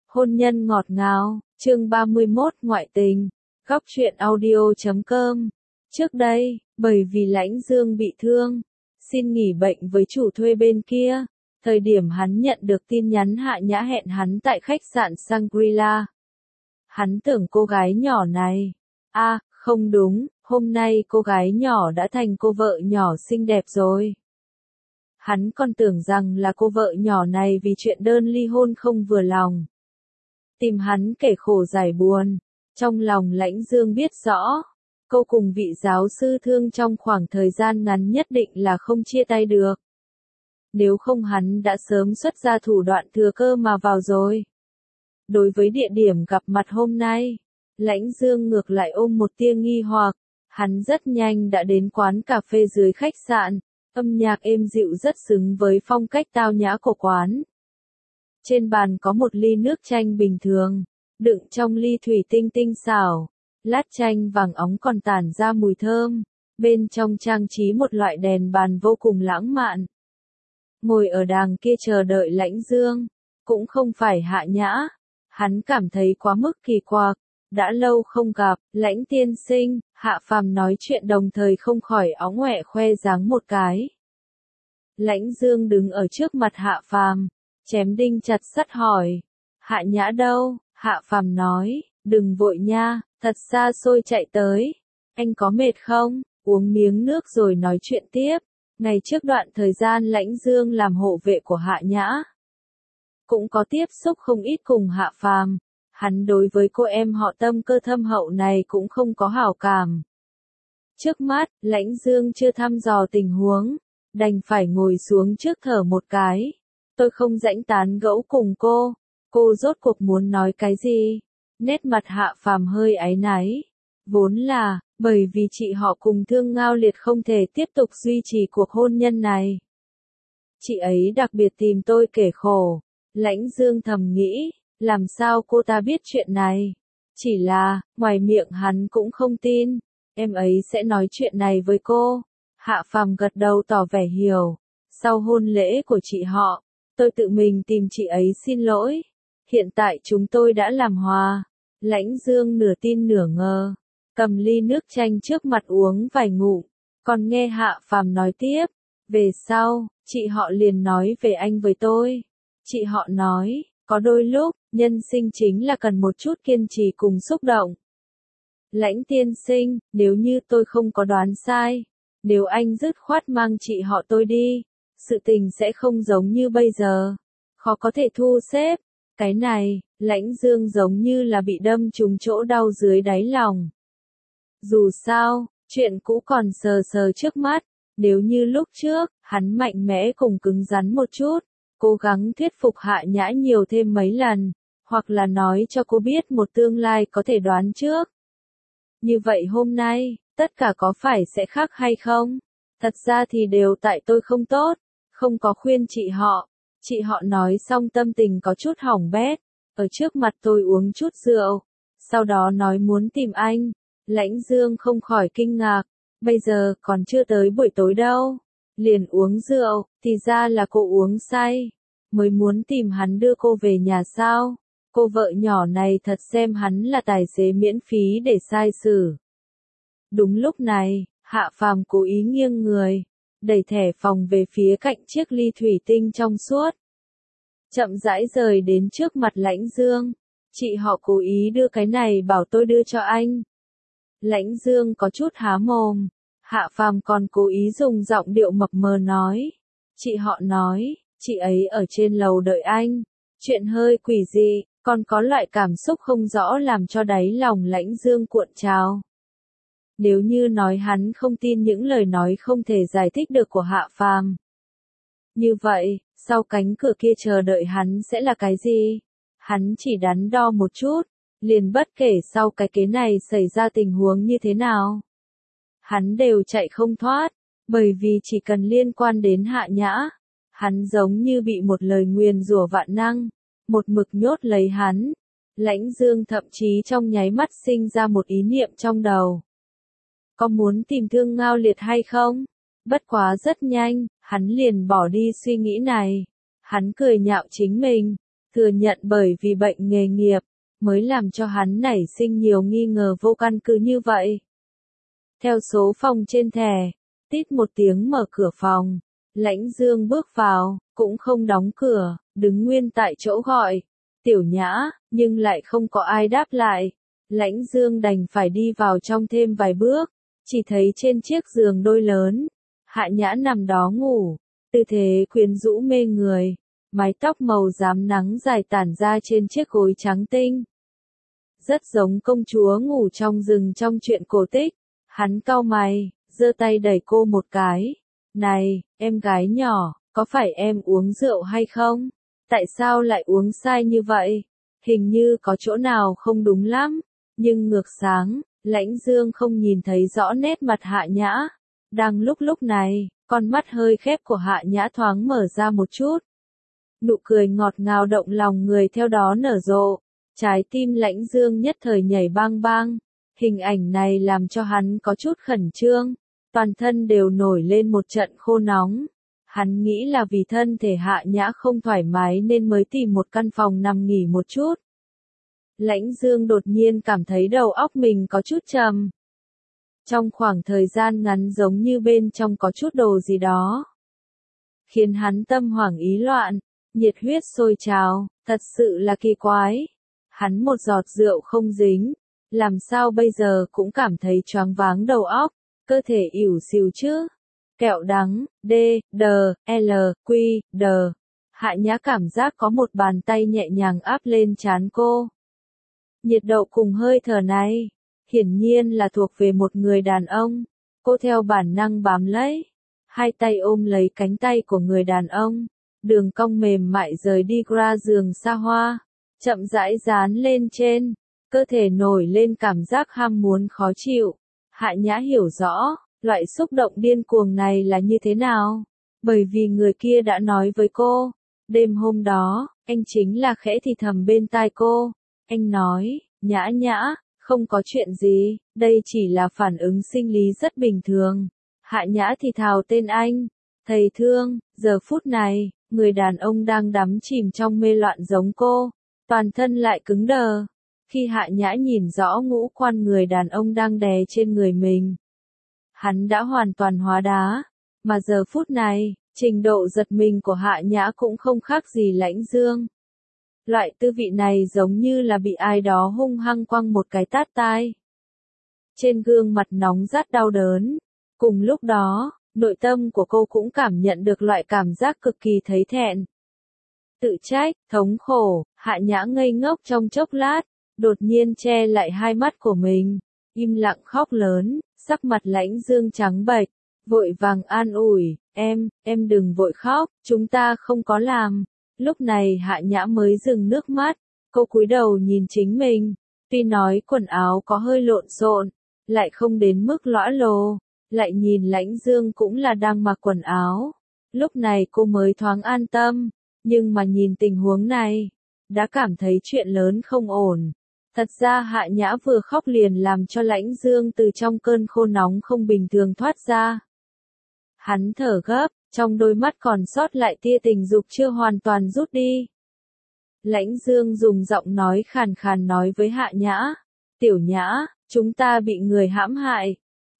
Hôn nhân ngọt ngào, chương 31 ngoại tình, góc truyện audio.com. Trước đây, bởi vì Lãnh Dương bị thương, xin nghỉ bệnh với chủ thuê bên kia, thời điểm hắn nhận được tin nhắn Hạ Nhã hẹn hắn tại khách sạn Shangri-La. Hắn tưởng cô gái nhỏ này, không đúng, hôm nay cô gái nhỏ đã thành cô vợ nhỏ xinh đẹp rồi. Hắn còn tưởng rằng là cô vợ nhỏ này vì chuyện đơn ly hôn không vừa lòng. Tìm hắn kể khổ giải buồn, trong lòng Lãnh Dương biết rõ, cô cùng vị giáo sư thương trong khoảng thời gian ngắn nhất định là không chia tay được. Nếu không hắn đã sớm xuất ra thủ đoạn thừa cơ mà vào rồi. Đối với địa điểm gặp mặt hôm nay, Lãnh Dương ngược lại ôm một tia nghi hoặc, hắn rất nhanh đã đến quán cà phê dưới khách sạn, âm nhạc êm dịu rất xứng với phong cách tao nhã của quán. Trên bàn có một ly nước chanh bình thường, đựng trong ly thủy tinh tinh xảo, lát chanh vàng óng còn tản ra mùi thơm, bên trong trang trí một loại đèn bàn vô cùng lãng mạn. Ngồi ở đàng kia chờ đợi Lãnh Dương, cũng không phải Hạ Nhã, hắn cảm thấy quá mức kỳ quặc, đã lâu không gặp, Lãnh tiên sinh, Hạ Phàm nói chuyện đồng thời không khỏi óng ngoẹ khoe dáng một cái. Lãnh Dương đứng ở trước mặt Hạ Phàm, chém đinh chặt sắt hỏi, Hạ Nhã đâu? Hạ Phàm nói, đừng vội nha, thật xa xôi chạy tới, anh có mệt không? Uống miếng nước rồi nói chuyện tiếp. Ngày trước đoạn thời gian Lãnh Dương làm hộ vệ của Hạ Nhã, cũng có tiếp xúc không ít cùng Hạ Phàm, hắn đối với cô em họ Tâm cơ thâm hậu này cũng không có hảo cảm. Trước mắt, Lãnh Dương chưa thăm dò tình huống, đành phải ngồi xuống trước thở một cái. Tôi không rãnh tán gẫu cùng cô rốt cuộc muốn nói cái gì? Nét mặt Hạ Phàm hơi áy náy. Vốn là, bởi vì chị họ cùng Thương Ngao Liệt không thể tiếp tục duy trì cuộc hôn nhân này. Chị ấy đặc biệt tìm tôi kể khổ. Lãnh Dương thầm nghĩ, làm sao cô ta biết chuyện này? Chỉ là, ngoài miệng hắn cũng không tin, em ấy sẽ nói chuyện này với cô. Hạ Phàm gật đầu tỏ vẻ hiểu. Sau hôn lễ của chị họ, tôi tự mình tìm chị ấy xin lỗi. Hiện tại chúng tôi đã làm hòa. Lãnh Dương nửa tin nửa ngờ, cầm ly nước chanh trước mặt uống vài ngụm, còn nghe Hạ Phàm nói tiếp. Về sau, chị họ liền nói về anh với tôi. Chị họ nói, có đôi lúc, nhân sinh chính là cần một chút kiên trì cùng xúc động. Lãnh tiên sinh, nếu như tôi không có đoán sai, nếu anh dứt khoát mang chị họ tôi đi, sự tình sẽ không giống như bây giờ, khó có thể thu xếp. Cái này, Lãnh Dương giống như là bị đâm trúng chỗ đau dưới đáy lòng. Dù sao, chuyện cũ còn sờ sờ trước mắt, nếu như lúc trước, hắn mạnh mẽ cùng cứng rắn một chút, cố gắng thuyết phục Hạ Nhã nhiều thêm mấy lần, hoặc là nói cho cô biết một tương lai có thể đoán trước. Như vậy hôm nay, tất cả có phải sẽ khác hay không? Thật ra thì đều tại tôi không tốt, không có khuyên chị họ. Chị họ nói xong tâm tình có chút hỏng bét, ở trước mặt tôi uống chút rượu, sau đó nói muốn tìm anh. Lãnh Dương không khỏi kinh ngạc, bây giờ còn chưa tới buổi tối đâu, liền uống rượu, thì ra là cô uống say, mới muốn tìm hắn đưa cô về nhà sao? Cô vợ nhỏ này thật xem hắn là tài xế miễn phí để sai xử. Đúng lúc này, Hạ Phàm cố ý nghiêng người, đẩy thẻ phòng về phía cạnh chiếc ly thủy tinh trong suốt. Chậm rãi rời đến trước mặt Lãnh Dương. Chị họ cố ý đưa cái này bảo tôi đưa cho anh. Lãnh Dương có chút há mồm. Hạ Phàm còn cố ý dùng giọng điệu mập mờ nói. Chị họ nói, chị ấy ở trên lầu đợi anh. Chuyện hơi quỷ dị, còn có loại cảm xúc không rõ làm cho đáy lòng Lãnh Dương cuộn trào. Nếu như nói hắn không tin những lời nói không thể giải thích được của Hạ Phàm, như vậy, sau cánh cửa kia chờ đợi hắn sẽ là cái gì? Hắn chỉ đắn đo một chút, liền bất kể sau cái kế này xảy ra tình huống như thế nào. Hắn đều chạy không thoát, bởi vì chỉ cần liên quan đến Hạ Nhã, hắn giống như bị một lời nguyền rủa vạn năng, một mực nhốt lấy hắn. Lãnh Dương thậm chí trong nháy mắt sinh ra một ý niệm trong đầu. Có muốn tìm Thương Ngao Liệt hay không? Bất quá rất nhanh, hắn liền bỏ đi suy nghĩ này. Hắn cười nhạo chính mình. Thừa nhận bởi vì bệnh nghề nghiệp, mới làm cho hắn nảy sinh nhiều nghi ngờ vô căn cứ như vậy. Theo số phòng trên thẻ, tít một tiếng mở cửa phòng, Lãnh Dương bước vào, cũng không đóng cửa, đứng nguyên tại chỗ gọi, Tiểu Nhã, nhưng lại không có ai đáp lại. Lãnh Dương đành phải đi vào trong thêm vài bước, chỉ thấy trên chiếc giường đôi lớn, Hạ Nhã nằm đó ngủ, tư thế quyến rũ mê người, mái tóc màu rám nắng dài tản ra trên chiếc gối trắng tinh. Rất giống công chúa ngủ trong rừng trong truyện cổ tích. Hắn cau mày, giơ tay đẩy cô một cái. Này, em gái nhỏ, có phải em uống rượu hay không? Tại sao lại uống sai như vậy? Hình như có chỗ nào không đúng lắm. Nhưng ngược sáng, Lãnh Dương không nhìn thấy rõ nét mặt Hạ Nhã. Đang lúc này, con mắt hơi khép của Hạ Nhã thoáng mở ra một chút. Nụ cười ngọt ngào động lòng người theo đó nở rộ. Trái tim Lãnh Dương nhất thời nhảy bang bang. Hình ảnh này làm cho hắn có chút khẩn trương, toàn thân đều nổi lên một trận khô nóng. Hắn nghĩ là vì thân thể Hạ Nhã không thoải mái nên mới tìm một căn phòng nằm nghỉ một chút. Lãnh Dương đột nhiên cảm thấy đầu óc mình có chút trầm. Trong khoảng thời gian ngắn giống như bên trong có chút đồ gì đó, khiến hắn tâm hoảng ý loạn, nhiệt huyết sôi trào, thật sự là kỳ quái. Hắn một giọt rượu không dính, làm sao bây giờ cũng cảm thấy choáng váng đầu óc, cơ thể ỉu xìu chứ. Kẹo đắng, D, D, L, Q, D. Hạ Nhã cảm giác có một bàn tay nhẹ nhàng áp lên trán cô. Nhiệt độ cùng hơi thở này, hiển nhiên là thuộc về một người đàn ông. Cô theo bản năng bám lấy, hai tay ôm lấy cánh tay của người đàn ông, đường cong mềm mại rời đi qua giường xa hoa, chậm rãi dán lên trên. Cơ thể nổi lên cảm giác ham muốn khó chịu. Hạ Nhã hiểu rõ, loại xúc động điên cuồng này là như thế nào. Bởi vì người kia đã nói với cô, đêm hôm đó, anh chính là khẽ thì thầm bên tai cô. Anh nói, Nhã Nhã, không có chuyện gì, đây chỉ là phản ứng sinh lý rất bình thường. Hạ Nhã thì thào tên anh. Thầy thương, giờ phút này, người đàn ông đang đắm chìm trong mê loạn giống cô, toàn thân lại cứng đờ. Khi Hạ Nhã nhìn rõ ngũ quan người đàn ông đang đè trên người mình, hắn đã hoàn toàn hóa đá, mà giờ phút này, trình độ giật mình của Hạ Nhã cũng không khác gì Lãnh Dương. Loại tư vị này giống như là bị ai đó hung hăng quăng một cái tát tai. Trên gương mặt nóng rát đau đớn. Cùng lúc đó, nội tâm của cô cũng cảm nhận được loại cảm giác cực kỳ thấy thẹn. Tự trách, thống khổ, Hạ Nhã ngây ngốc trong chốc lát, đột nhiên che lại hai mắt của mình, im lặng khóc lớn, sắc mặt Lãnh Dương trắng bệch, vội vàng an ủi, em đừng vội khóc, chúng ta không có làm. Lúc này Hạ Nhã mới dừng nước mắt, cô cúi đầu nhìn chính mình, tuy nói quần áo có hơi lộn xộn, lại không đến mức lõa lồ, lại nhìn Lãnh Dương cũng là đang mặc quần áo. Lúc này cô mới thoáng an tâm, nhưng mà nhìn tình huống này, đã cảm thấy chuyện lớn không ổn. Thật ra Hạ Nhã vừa khóc liền làm cho Lãnh Dương từ trong cơn khô nóng không bình thường thoát ra. Hắn thở gấp, trong đôi mắt còn sót lại tia tình dục chưa hoàn toàn rút đi. Lãnh Dương dùng giọng nói khàn khàn nói với Hạ Nhã, Tiểu Nhã, chúng ta bị người hãm hại.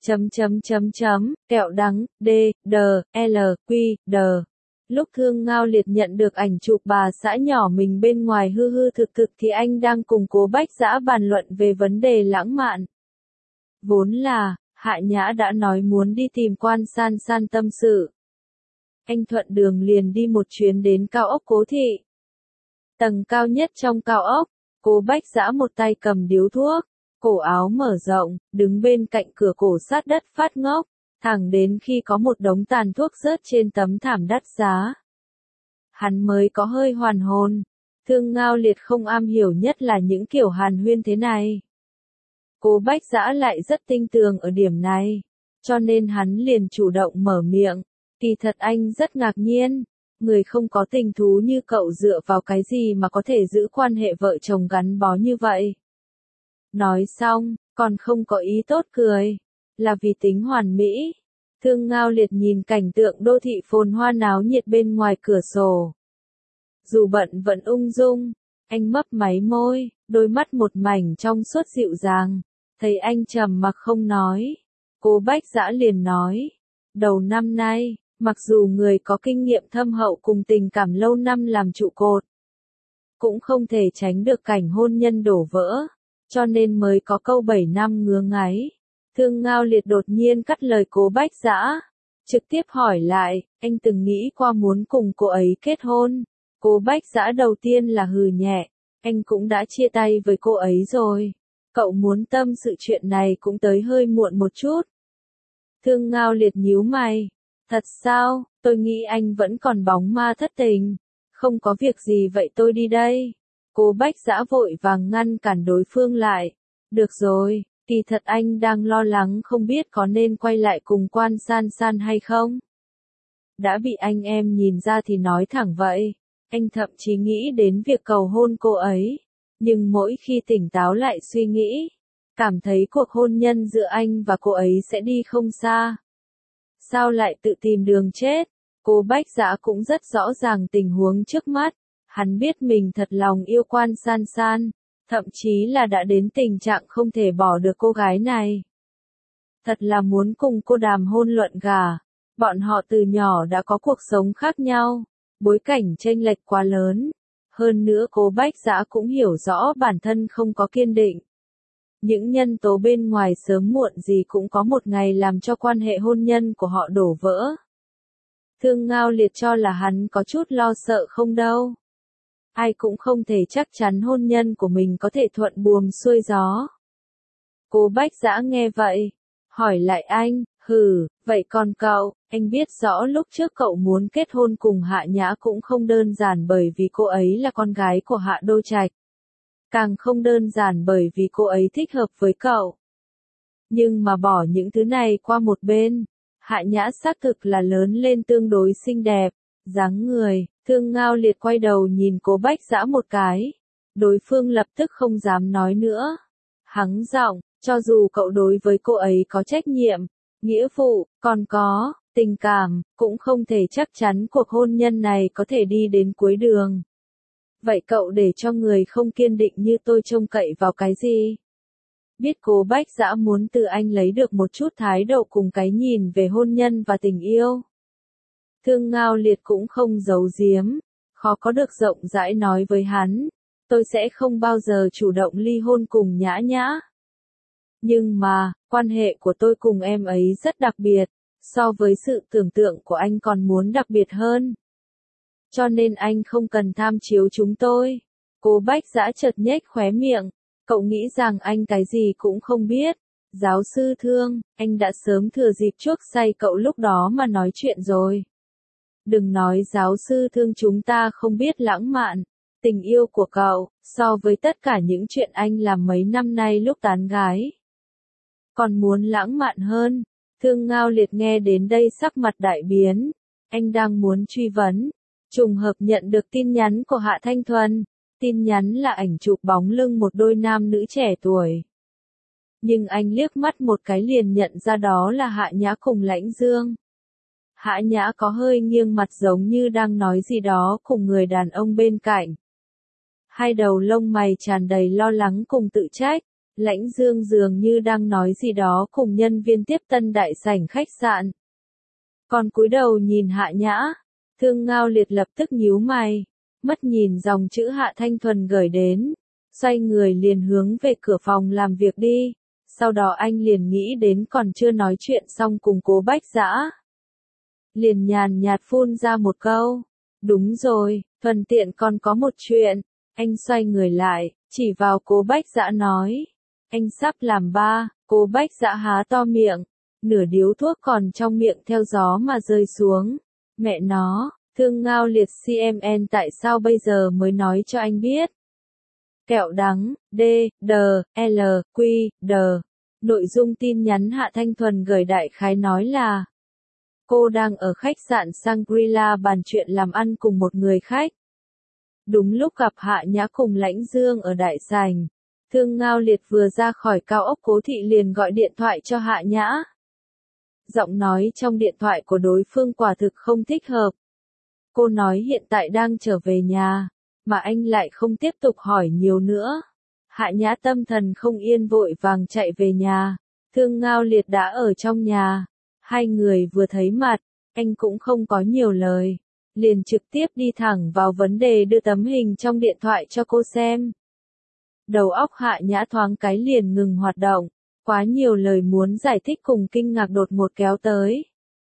Kẹo đắng, D, D, L, Q, D. Lúc Thương Ngao Liệt nhận được ảnh chụp bà xã nhỏ mình bên ngoài hư hư thực thực thì anh đang cùng Cố Bách Dã bàn luận về vấn đề lãng mạn. Vốn là, Hạ Nhã đã nói muốn đi tìm Quan San San tâm sự. Anh thuận đường liền đi một chuyến đến cao ốc Cố Thị. Tầng cao nhất trong cao ốc, Cố Bách Dã một tay cầm điếu thuốc, cổ áo mở rộng, đứng bên cạnh cửa cổ sát đất phát ngốc, thẳng đến khi có một đống tàn thuốc rớt trên tấm thảm đắt giá. Hắn mới có hơi hoàn hồn. Thương Ngao Liệt không am hiểu nhất là những kiểu hàn huyên thế này. Cố Bách Dã lại rất tinh tường ở điểm này, cho nên hắn liền chủ động mở miệng. Kỳ thật anh rất ngạc nhiên, người không có tình thú như cậu dựa vào cái gì mà có thể giữ quan hệ vợ chồng gắn bó như vậy. Nói xong, còn không có ý tốt cười, là vì tính hoàn mỹ. Thương Ngao Liệt nhìn cảnh tượng đô thị phồn hoa náo nhiệt bên ngoài cửa sổ. dù bận vẫn ung dung. Anh mấp máy môi, đôi mắt một mảnh trong suốt dịu dàng. Thấy anh trầm mặc không nói, Cố Bách Dã liền nói, đầu năm nay, mặc dù người có kinh nghiệm thâm hậu cùng tình cảm lâu năm làm trụ cột, cũng không thể tránh được cảnh hôn nhân đổ vỡ, cho nên mới có câu 7 năm ngứa ngáy. Thương Ngao Liệt đột nhiên cắt lời Cố Bách Dã, trực tiếp hỏi lại, anh từng nghĩ qua muốn cùng cô ấy kết hôn? Cố Bách Dã đầu tiên là hừ nhẹ, anh cũng đã chia tay với cô ấy rồi. Cậu muốn tâm sự chuyện này cũng tới hơi muộn một chút. Thương Ngao Liệt nhíu mày, thật sao, tôi nghĩ anh vẫn còn bóng ma thất tình. Không có việc gì vậy tôi đi đây. Cố Bách Dã vội vàng ngăn cản đối phương lại. Được rồi, kỳ thật anh đang lo lắng không biết có nên quay lại cùng Quan San San hay không. Đã bị anh em nhìn ra thì nói thẳng vậy. Anh thậm chí nghĩ đến việc cầu hôn cô ấy. Nhưng mỗi khi tỉnh táo lại suy nghĩ, cảm thấy cuộc hôn nhân giữa anh và cô ấy sẽ đi không xa. Sao lại tự tìm đường chết? Cố Bách Dã cũng rất rõ ràng tình huống trước mắt. Hắn biết mình thật lòng yêu Quan San San, thậm chí là đã đến tình trạng không thể bỏ được cô gái này. Thật là muốn cùng cô đàm hôn luận gả. Bọn họ từ nhỏ đã có cuộc sống khác nhau, bối cảnh chênh lệch quá lớn. Hơn nữa Cố Bách Dã cũng hiểu rõ bản thân không có kiên định. Những nhân tố bên ngoài sớm muộn gì cũng có một ngày làm cho quan hệ hôn nhân của họ đổ vỡ. Thương Ngao Liệt cho là hắn có chút lo sợ không đâu. Ai cũng không thể chắc chắn hôn nhân của mình có thể thuận buồm xuôi gió. Cố Bách Dã nghe vậy, hỏi lại anh, vậy còn cậu, anh biết rõ lúc trước cậu muốn kết hôn cùng Hạ Nhã cũng không đơn giản bởi vì cô ấy là con gái của Hạ Đô Trạch. Càng không đơn giản bởi vì cô ấy thích hợp với cậu. Nhưng mà bỏ những thứ này qua một bên, Hạ Nhã xác thực là lớn lên tương đối xinh đẹp, dáng người. Thương Ngao Liệt quay đầu nhìn Cố Bách Dã một cái. Đối phương lập tức không dám nói nữa. Hắng giọng, cho dù cậu đối với cô ấy có trách nhiệm, nghĩa vụ, còn có tình cảm, cũng không thể chắc chắn cuộc hôn nhân này có thể đi đến cuối đường. Vậy cậu để cho người không kiên định như tôi trông cậy vào cái gì? Biết Cố Bách Dã muốn từ anh lấy được một chút thái độ cùng cái nhìn về hôn nhân và tình yêu. Thương Ngao Liệt cũng không giấu giếm, khó có được rộng rãi nói với hắn, tôi sẽ không bao giờ chủ động ly hôn cùng Nhã Nhã. Nhưng mà, quan hệ của tôi cùng em ấy rất đặc biệt, so với sự tưởng tượng của anh còn muốn đặc biệt hơn. Cho nên anh không cần tham chiếu chúng tôi. Cố Bách Dã chợt nhếch khóe miệng, cậu nghĩ rằng anh cái gì cũng không biết. Giáo sư Thương, anh đã sớm thừa dịp chuốc say cậu lúc đó mà nói chuyện rồi. Đừng nói giáo sư Thương chúng ta không biết lãng mạn. Tình yêu của cậu, so với tất cả những chuyện anh làm mấy năm nay lúc tán gái, còn muốn lãng mạn hơn. Thương Ngao Liệt nghe đến đây sắc mặt đại biến. Anh đang muốn truy vấn. Trùng hợp nhận được tin nhắn của Hạ Thanh Thuần. Tin nhắn là ảnh chụp bóng lưng một đôi nam nữ trẻ tuổi. Nhưng anh liếc mắt một cái liền nhận ra đó là Hạ Nhã cùng Lãnh Dương. Hạ Nhã có hơi nghiêng mặt giống như đang nói gì đó cùng người đàn ông bên cạnh. Hai đầu lông mày tràn đầy lo lắng cùng tự trách. Lãnh Dương dường như đang nói gì đó cùng nhân viên tiếp tân đại sảnh khách sạn. Còn cúi đầu nhìn Hạ Nhã, Thương Ngao Liệt lập tức nhíu mày, mắt nhìn dòng chữ Hạ Thanh Thuần gửi đến, xoay người liền hướng về cửa phòng làm việc đi. Sau đó anh liền nghĩ đến còn chưa nói chuyện xong cùng Cố Bách Dã, liền nhàn nhạt phun ra một câu, đúng rồi, thuận tiện còn có một chuyện. Anh xoay người lại, chỉ vào Cố Bách Dã nói, anh sắp làm ba. Cố Bách Dã há to miệng, nửa điếu thuốc còn trong miệng theo gió mà rơi xuống. Mẹ nó, Thương Ngao Liệt CMN tại sao bây giờ mới nói cho anh biết? Kẹo đắng, D, D, L, Q, D. Nội dung tin nhắn Hạ Thanh Thuần gửi đại khái nói là cô đang ở khách sạn Shangri-La bàn chuyện làm ăn cùng một người khách. Đúng lúc gặp Hạ Nhã cùng Lãnh Dương ở đại sảnh, Thương Ngao Liệt vừa ra khỏi cao ốc Cố Thị liền gọi điện thoại cho Hạ Nhã. Giọng nói trong điện thoại của đối phương quả thực không thích hợp. Cô nói hiện tại đang trở về nhà, mà anh lại không tiếp tục hỏi nhiều nữa. Hạ Nhã tâm thần không yên vội vàng chạy về nhà, Thương Ngao Liệt đã ở trong nhà. Hai người vừa thấy mặt, anh cũng không có nhiều lời, liền trực tiếp đi thẳng vào vấn đề đưa tấm hình trong điện thoại cho cô xem. Đầu óc Hạ Nhã thoáng cái liền ngừng hoạt động, quá nhiều lời muốn giải thích cùng kinh ngạc đột ngột kéo tới.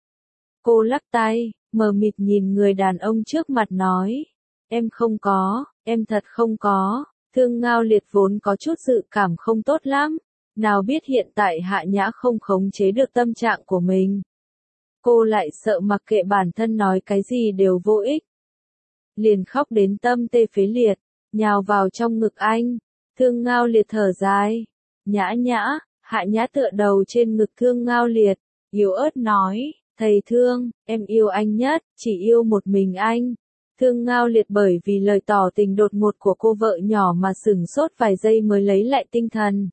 Cô lắc tay, mờ mịt nhìn người đàn ông trước mặt nói, em không có, em thật không có. Thương Ngao Liệt vốn có chút dự cảm không tốt lắm, nào biết hiện tại Hạ Nhã không khống chế được tâm trạng của mình. Cô lại sợ mặc kệ bản thân nói cái gì đều vô ích. Liền khóc đến tâm tê phế liệt, nhào vào trong ngực anh. Thương Ngao Liệt thở dài. Nhã Nhã, Hạ Nhã tựa đầu trên ngực Thương Ngao Liệt, yếu ớt nói, thầy Thương, em yêu anh nhất, chỉ yêu một mình anh. Thương Ngao Liệt bởi vì lời tỏ tình đột ngột của cô vợ nhỏ mà sửng sốt vài giây mới lấy lại tinh thần.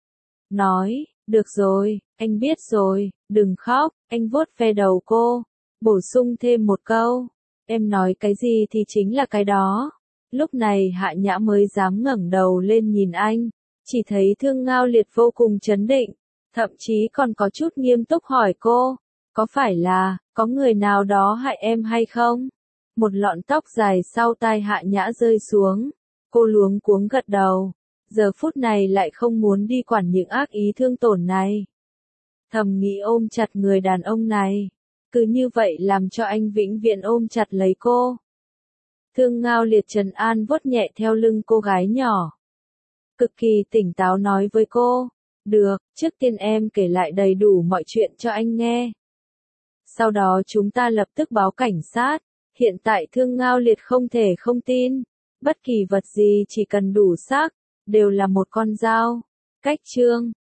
Nói, được rồi, anh biết rồi, đừng khóc, anh vuốt ve đầu cô, bổ sung thêm một câu, em nói cái gì thì chính là cái đó. Lúc này Hạ Nhã mới dám ngẩng đầu lên nhìn anh, chỉ thấy Thương Ngao Liệt vô cùng trấn định, thậm chí còn có chút nghiêm túc hỏi cô, có phải là, có người nào đó hại em hay không? Một lọn tóc dài sau tai Hạ Nhã rơi xuống, cô luống cuống gật đầu, giờ phút này lại không muốn đi quản những ác ý thương tổn này. Thầm nghĩ ôm chặt người đàn ông này, cứ như vậy làm cho anh vĩnh viễn ôm chặt lấy cô. Thương Ngao Liệt trấn an vuốt nhẹ theo lưng cô gái nhỏ. Cực kỳ tỉnh táo nói với cô, được, trước tiên em kể lại đầy đủ mọi chuyện cho anh nghe. Sau đó chúng ta lập tức báo cảnh sát. Hiện tại Thương Ngao Liệt không thể không tin, bất kỳ vật gì chỉ cần đủ xác, đều là một con dao. Cách chương